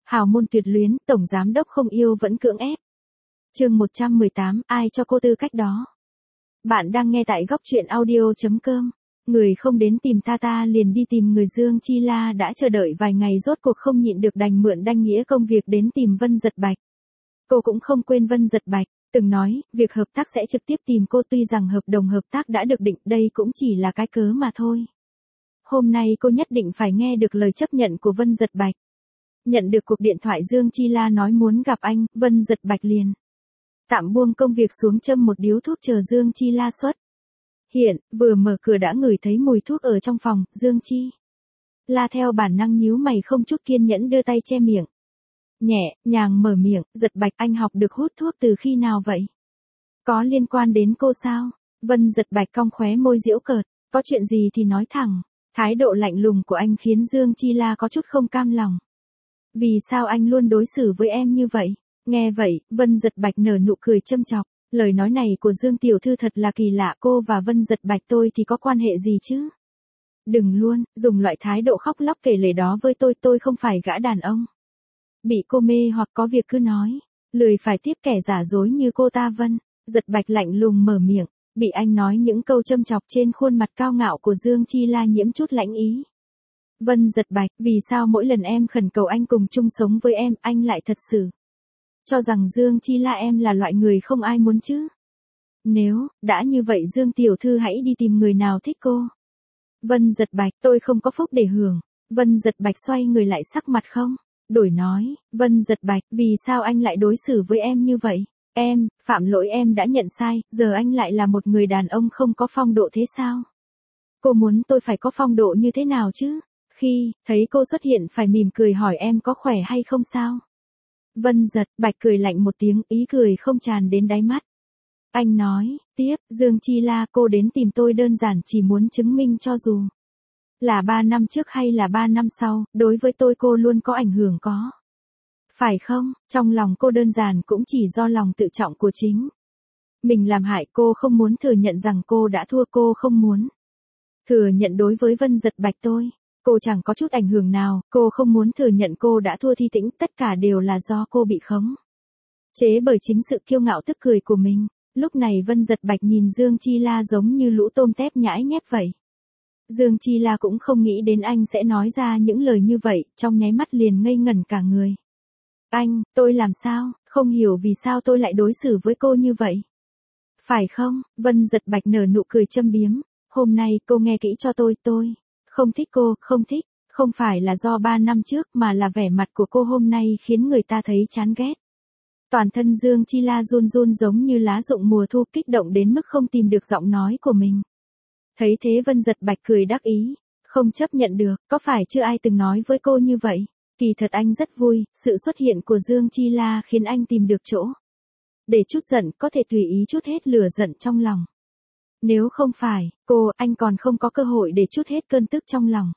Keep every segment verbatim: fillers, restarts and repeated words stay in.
Hào môn tuyệt luyến, tổng giám đốc không yêu vẫn cưỡng ép. Chương một trăm mười tám, ai cho cô tư cách đó? Bạn đang nghe tại góc truyện audio chấm com. Người không đến tìm ta ta liền đi tìm người. Dương Chi La đã chờ đợi vài ngày rốt cuộc không nhịn được đành mượn đanh nghĩa công việc đến tìm Vân Dật Bạch. Cô cũng không quên Vân Dật Bạch, từng nói, việc hợp tác sẽ trực tiếp tìm cô, tuy rằng hợp đồng hợp tác đã được định, đây cũng chỉ là cái cớ mà thôi. Hôm nay cô nhất định phải nghe được lời chấp nhận của Vân Dật Bạch. Nhận được cuộc điện thoại Dương Chi La nói muốn gặp anh, Vân Dật Bạch liền tạm buông công việc xuống châm một điếu thuốc chờ Dương Chi La xuất hiện, vừa mở cửa đã ngửi thấy mùi thuốc ở trong phòng. Dương Chi La theo bản năng nhíu mày, không chút kiên nhẫn đưa tay che miệng. Nhẹ nhàng mở miệng, Dật Bạch, anh học được hút thuốc từ khi nào vậy? Có liên quan đến cô sao? Vân Dật Bạch cong khóe môi giễu cợt, có chuyện gì thì nói thẳng. Thái độ lạnh lùng của anh khiến Dương Chi La có chút không cam lòng. Vì sao anh luôn đối xử với em như vậy? Nghe vậy, Vân Dật Bạch nở nụ cười châm chọc. Lời nói này của Dương tiểu thư thật là kỳ lạ, cô và Vân Dật Bạch tôi thì có quan hệ gì chứ? Đừng luôn, dùng loại thái độ khóc lóc kể lể đó với tôi, tôi không phải gã đàn ông. Bị cô mê hoặc có việc cứ nói, lười phải tiếp kẻ giả dối như cô ta. Vân Dật Bạch lạnh lùng mở miệng, bị anh nói những câu châm chọc trên khuôn mặt cao ngạo của Dương Chi La nhiễm chút lãnh ý. Vân Dật Bạch, vì sao mỗi lần em khẩn cầu anh cùng chung sống với em, anh lại thật sự cho rằng Dương Chi La em là loại người không ai muốn chứ? Nếu đã như vậy Dương tiểu thư hãy đi tìm người nào thích cô. Vân Dật Bạch, tôi không có phúc để hưởng. Vân Dật Bạch xoay người lại, sắc mặt không đổi nói, Vân Dật Bạch, vì sao anh lại đối xử với em như vậy? Em, phạm lỗi, em đã nhận sai, giờ anh lại là một người đàn ông không có phong độ thế sao? Cô muốn tôi phải có phong độ như thế nào chứ? Khi thấy cô xuất hiện phải mỉm cười hỏi em có khỏe hay không sao? Vân Dật Bạch cười lạnh một tiếng, ý cười không tràn đến đáy mắt. Anh nói tiếp, Dương Chi La, cô đến tìm tôi đơn giản chỉ muốn chứng minh cho dù là ba năm trước hay là ba năm sau, đối với tôi cô luôn có ảnh hưởng có. Phải không? Trong lòng cô đơn giản cũng chỉ do lòng tự trọng của chính mình làm hại, cô không muốn thừa nhận rằng cô đã thua, cô không muốn thừa nhận đối với Vân Dật Bạch tôi cô chẳng có chút ảnh hưởng nào, cô không muốn thừa nhận cô đã thua Thi Tĩnh, tất cả đều là do cô bị khống chế bởi chính sự kiêu ngạo tức cười của mình. Lúc này Vân Dật Bạch nhìn Dương Chi La giống như lũ tôm tép nhãi nhép vậy. Dương Chi La cũng không nghĩ đến anh sẽ nói ra những lời như vậy, trong nháy mắt liền ngây ngẩn cả người. Anh, tôi làm sao, không hiểu vì sao tôi lại đối xử với cô như vậy. Phải không? Vân Dật Bạch nở nụ cười châm biếm. Hôm nay cô nghe kỹ cho tôi, tôi không thích cô, không thích, không phải là do ba năm trước mà là vẻ mặt của cô hôm nay khiến người ta thấy chán ghét. Toàn thân Dương Chi La run run giống như lá rụng mùa thu, kích động đến mức không tìm được giọng nói của mình. Thấy thế Vân Dật Bạch cười đắc ý, không chấp nhận được, có phải chưa ai từng nói với cô như vậy? Kỳ thật anh rất vui, sự xuất hiện của Dương Chi La khiến anh tìm được chỗ để chút giận, có thể tùy ý chút hết lửa giận trong lòng. Nếu không phải cô, anh còn không có cơ hội để chút hết cơn tức trong lòng.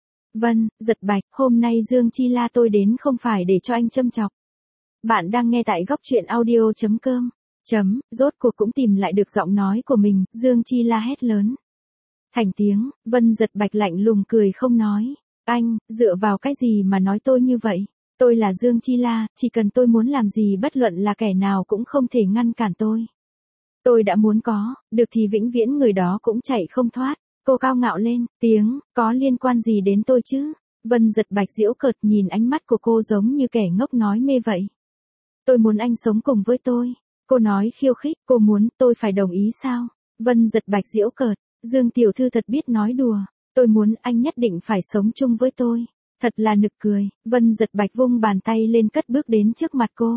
Vân Dật Bạch, hôm nay Dương Chi La tôi đến không phải để cho anh châm chọc. Bạn đang nghe tại góc truyện audio chấm com. Chấm, rốt cuộc cũng tìm lại được giọng nói của mình, Dương Chi La hét lớn thành tiếng. Vân Dật Bạch lạnh lùng cười không nói. Anh, dựa vào cái gì mà nói tôi như vậy? Tôi là Dương Chi La, chỉ cần tôi muốn làm gì bất luận là kẻ nào cũng không thể ngăn cản tôi. Tôi đã muốn có, được thì vĩnh viễn người đó cũng chạy không thoát. Cô cao ngạo lên, tiếng, có liên quan gì đến tôi chứ? Vân Dật Bạch giễu cợt nhìn ánh mắt của cô giống như kẻ ngốc nói mê vậy. Tôi muốn anh sống cùng với tôi. Cô nói khiêu khích, cô muốn tôi phải đồng ý sao? Vân Dật Bạch giễu cợt, Dương tiểu thư thật biết nói đùa. Tôi muốn anh nhất định phải sống chung với tôi. Thật là nực cười. Vân Dật Bạch vung bàn tay lên cất bước đến trước mặt cô.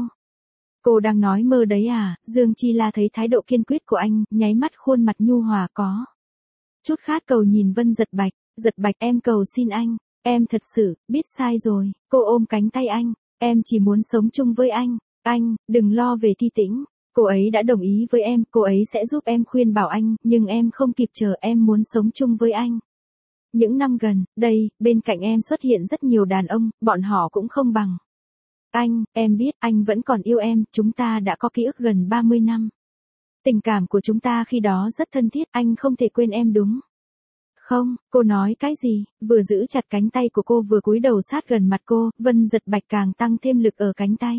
Cô đang nói mơ đấy à? Dương Chi La thấy thái độ kiên quyết của anh, nháy mắt khuôn mặt nhu hòa có chút khát cầu nhìn Vân Dật Bạch. Dật Bạch, em cầu xin anh, em thật sự biết sai rồi. Cô ôm cánh tay anh, em chỉ muốn sống chung với anh. Anh, đừng lo về Thi Tĩnh. Cô ấy đã đồng ý với em, cô ấy sẽ giúp em khuyên bảo anh, nhưng em không kịp chờ, em muốn sống chung với anh. Những năm gần đây, bên cạnh em xuất hiện rất nhiều đàn ông, bọn họ cũng không bằng anh, em biết, anh vẫn còn yêu em, chúng ta đã có ký ức gần ba mươi năm. Tình cảm của chúng ta khi đó rất thân thiết, anh không thể quên em đúng Không, cô nói cái gì? Vừa giữ chặt cánh tay của cô vừa cúi đầu sát gần mặt cô, Vân Giật Bạch càng tăng thêm lực ở cánh tay.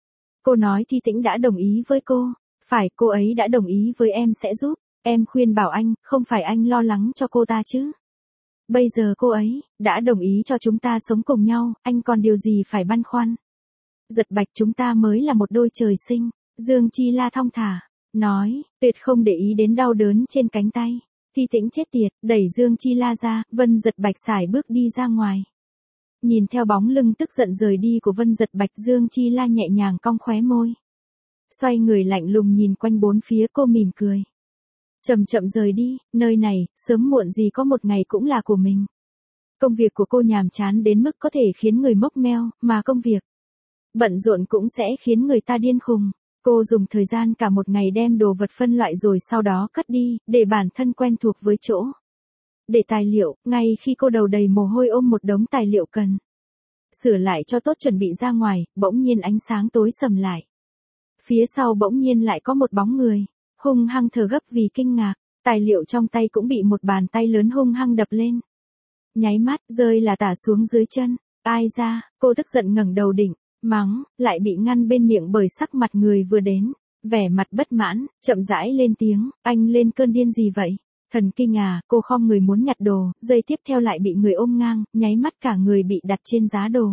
Cô nói Thi Tĩnh đã đồng ý với cô. Phải, cô ấy đã đồng ý với em sẽ giúp. Em khuyên bảo anh, không phải anh lo lắng cho cô ta chứ. Bây giờ cô ấy đã đồng ý cho chúng ta sống cùng nhau, anh còn điều gì phải băn khoăn. Giật Bạch, chúng ta mới là một đôi trời sinh. Dương Chi La thong thả, nói, tuyệt không để ý đến đau đớn trên cánh tay. Thi Tĩnh chết tiệt, đẩy Dương Chi La ra, Vân Giật Bạch sải bước đi ra ngoài. Nhìn theo bóng lưng tức giận rời đi của Vân Giật Bạch, Dương Chi La nhẹ nhàng cong khóe môi. Xoay người lạnh lùng nhìn quanh bốn phía, cô mỉm cười. Chậm chậm rời đi, nơi này, sớm muộn gì có một ngày cũng là của mình. Công việc của cô nhàm chán đến mức có thể khiến người mốc meo, mà công việc bận rộn cũng sẽ khiến người ta điên khùng. Cô dùng thời gian cả một ngày đem đồ vật phân loại rồi sau đó cất đi, để bản thân quen thuộc với chỗ. Để tài liệu, ngay khi cô đầu đầy mồ hôi ôm một đống tài liệu cần sửa lại cho tốt chuẩn bị ra ngoài, bỗng nhiên ánh sáng tối sầm lại. Phía sau bỗng nhiên lại có một bóng người, hung hăng thở gấp vì kinh ngạc, tài liệu trong tay cũng bị một bàn tay lớn hung hăng đập lên. Nháy mắt, rơi là tả xuống dưới chân. Ai ra, cô tức giận ngẩng đầu định mắng, lại bị ngăn bên miệng bởi sắc mặt người vừa đến. Vẻ mặt bất mãn, chậm rãi lên tiếng, anh lên cơn điên gì vậy? Thần kinh à, cô khom người muốn nhặt đồ, giây tiếp theo lại bị người ôm ngang, nháy mắt cả người bị đặt trên giá đồ.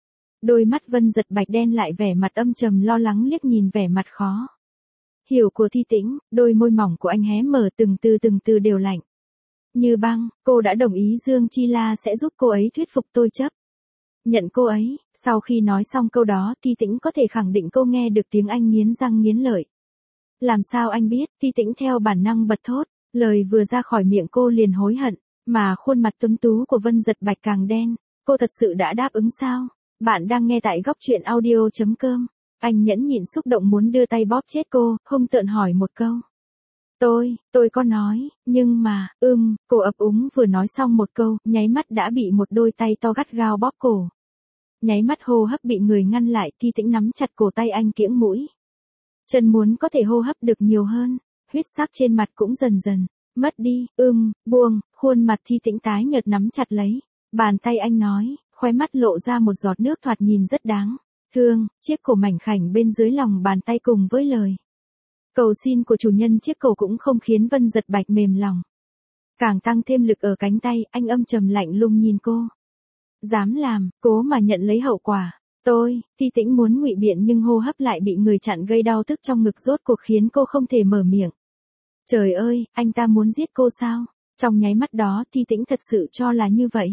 Đôi mắt Vân Giật Bạch đen lại, vẻ mặt âm trầm lo lắng liếc nhìn vẻ mặt khó hiểu của Thi Tĩnh, đôi môi mỏng của anh hé mở từng từ từng từ đều lạnh như băng. Cô đã đồng ý Dương Chi La sẽ giúp cô ấy thuyết phục tôi chấp nhận cô ấy. Sau khi nói xong câu đó, Thi Tĩnh có thể khẳng định cô nghe được tiếng anh nghiến răng nghiến lợi. Làm sao anh biết? Thi Tĩnh theo bản năng bật thốt, lời vừa ra khỏi miệng cô liền hối hận, mà khuôn mặt tuấn tú của Vân Giật Bạch càng đen. Cô thật sự đã đáp ứng sao? Bạn đang nghe tại góc truyện audio chấm com. Anh nhẫn nhịn xúc động muốn đưa tay bóp chết cô, hung tợn hỏi một câu. Tôi, tôi có nói, nhưng mà, ưm, cô ấp úng vừa nói xong một câu, nháy mắt đã bị một đôi tay to gắt gao bóp cổ. Nháy mắt hô hấp bị người ngăn lại, Thi Tĩnh nắm chặt cổ tay anh kiễng mũi. Chân muốn có thể hô hấp được nhiều hơn, huyết sắc trên mặt cũng dần dần mất đi, ưm, buông, khuôn mặt Thi Tĩnh tái nhợt nắm chặt lấy bàn tay anh, nói, khóe mắt lộ ra một giọt nước thoạt nhìn rất đáng thương, chiếc cổ mảnh khảnh bên dưới lòng bàn tay cùng với lời cầu xin của chủ nhân chiếc cổ cũng không khiến Vân Giật Bạch mềm lòng. Càng tăng thêm lực ở cánh tay, anh âm trầm lạnh lùng nhìn cô. Dám làm, cố mà nhận lấy hậu quả. Tôi, Thi Tĩnh muốn ngụy biện nhưng hô hấp lại bị người chặn gây đau tức trong ngực rốt cuộc khiến cô không thể mở miệng. Trời ơi, anh ta muốn giết cô sao? Trong nháy mắt đó Thi Tĩnh thật sự cho là như vậy.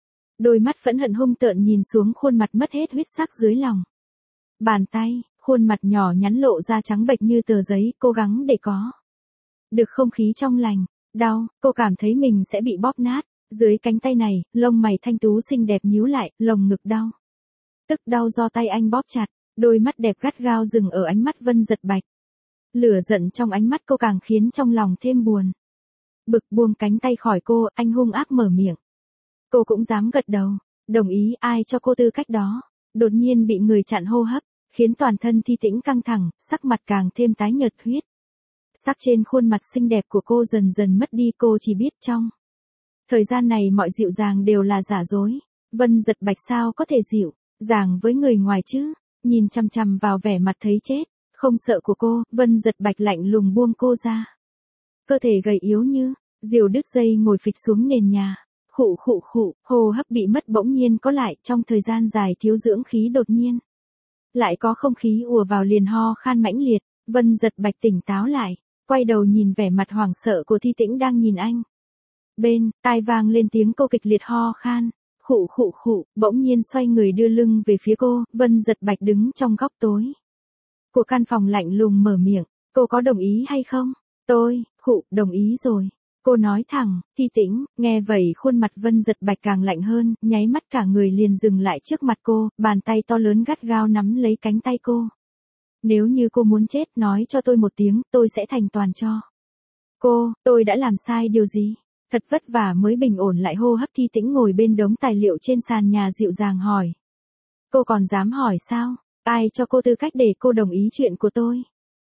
Đôi mắt phẫn hận hung tợn nhìn xuống khuôn mặt mất hết huyết sắc dưới lòng bàn tay, khuôn mặt nhỏ nhắn lộ ra trắng bệch như tờ giấy, cố gắng để có được không khí trong lành. Đau, cô cảm thấy mình sẽ bị bóp nát. Dưới cánh tay này, lông mày thanh tú xinh đẹp nhíu lại, lồng ngực đau. Tức đau do tay anh bóp chặt, đôi mắt đẹp gắt gao dừng ở ánh mắt Vân Giật Bạch. Lửa giận trong ánh mắt cô càng khiến trong lòng thêm buồn bực. Buông cánh tay khỏi cô, anh hung ác mở miệng. Cô cũng dám gật đầu, đồng ý, ai cho cô tư cách đó? Đột nhiên bị người chặn hô hấp, khiến toàn thân Thi Tĩnh căng thẳng, sắc mặt càng thêm tái nhợt, huyết sắc trên khuôn mặt xinh đẹp của cô dần dần mất đi. Cô chỉ biết trong thời gian này mọi dịu dàng đều là giả dối. Vân Giật Bạch sao có thể dịu dàng với người ngoài chứ? Nhìn chằm chằm vào vẻ mặt thấy chết không sợ của cô, Vân Giật Bạch lạnh lùng buông cô ra. Cơ thể gầy yếu như diều đứt dây ngồi phịch xuống nền nhà. Khụ khụ khụ, hô hấp bị mất bỗng nhiên có lại, trong thời gian dài thiếu dưỡng khí đột nhiên lại có không khí ùa vào liền ho khan mãnh liệt. Vân Giật Bạch tỉnh táo lại, quay đầu nhìn vẻ mặt hoảng sợ của Thi Tĩnh đang nhìn anh. Bên tai vang lên tiếng cô kịch liệt ho khan. Khụ khụ khụ, bỗng nhiên xoay người đưa lưng về phía cô. Vân Giật Bạch đứng trong góc tối của căn phòng lạnh lùng mở miệng. Cô có đồng ý hay không? Tôi, khụ, đồng ý rồi. Cô nói thẳng. Thi Tĩnh, nghe vậy khuôn mặt Vân Giật Bạch càng lạnh hơn, nháy mắt cả người liền dừng lại trước mặt cô, bàn tay to lớn gắt gao nắm lấy cánh tay cô. Nếu như cô muốn chết, nói cho tôi một tiếng, tôi sẽ thành toàn cho cô. Tôi đã làm sai điều gì? Thật vất vả mới bình ổn lại hô hấp, Thi Tĩnh ngồi bên đống tài liệu trên sàn nhà dịu dàng hỏi. Cô còn dám hỏi sao? Ai cho cô tư cách để cô đồng ý chuyện của tôi?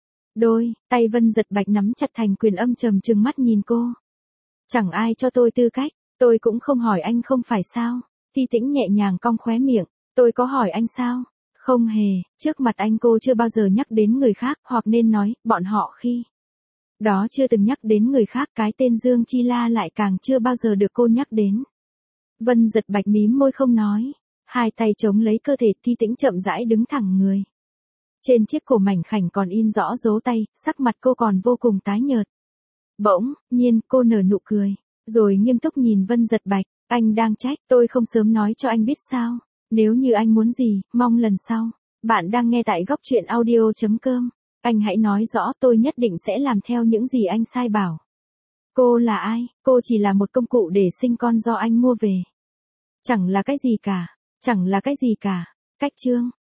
Đôi tay Vân Giật Bạch nắm chặt thành quyền, âm trầm trừng mắt nhìn cô. Chẳng ai cho tôi tư cách. Tôi cũng không hỏi anh không phải sao? Ti Tĩnh nhẹ nhàng cong khóe miệng. Tôi có hỏi anh sao? Không hề, trước mặt anh cô chưa bao giờ nhắc đến người khác, hoặc nên nói, bọn họ khi đó chưa từng nhắc đến người khác, cái tên Dương Chi La lại càng chưa bao giờ được cô nhắc đến. Vân Giật Bạch mím môi không nói, hai tay chống lấy cơ thể, Ti Tĩnh chậm rãi đứng thẳng người. Trên chiếc cổ mảnh khảnh còn in rõ dấu tay, sắc mặt cô còn vô cùng tái nhợt. Bỗng nhiên cô nở nụ cười, rồi nghiêm túc nhìn Vân Giật Bạch, anh đang trách tôi không sớm nói cho anh biết sao? Nếu như anh muốn gì, mong lần sau. Bạn đang nghe tại góc truyện audio.com. Anh hãy nói rõ, tôi nhất định sẽ làm theo những gì anh sai bảo. Cô là ai? Cô chỉ là một công cụ để sinh con do anh mua về. Chẳng là cái gì cả, chẳng là cái gì cả. Cách chương.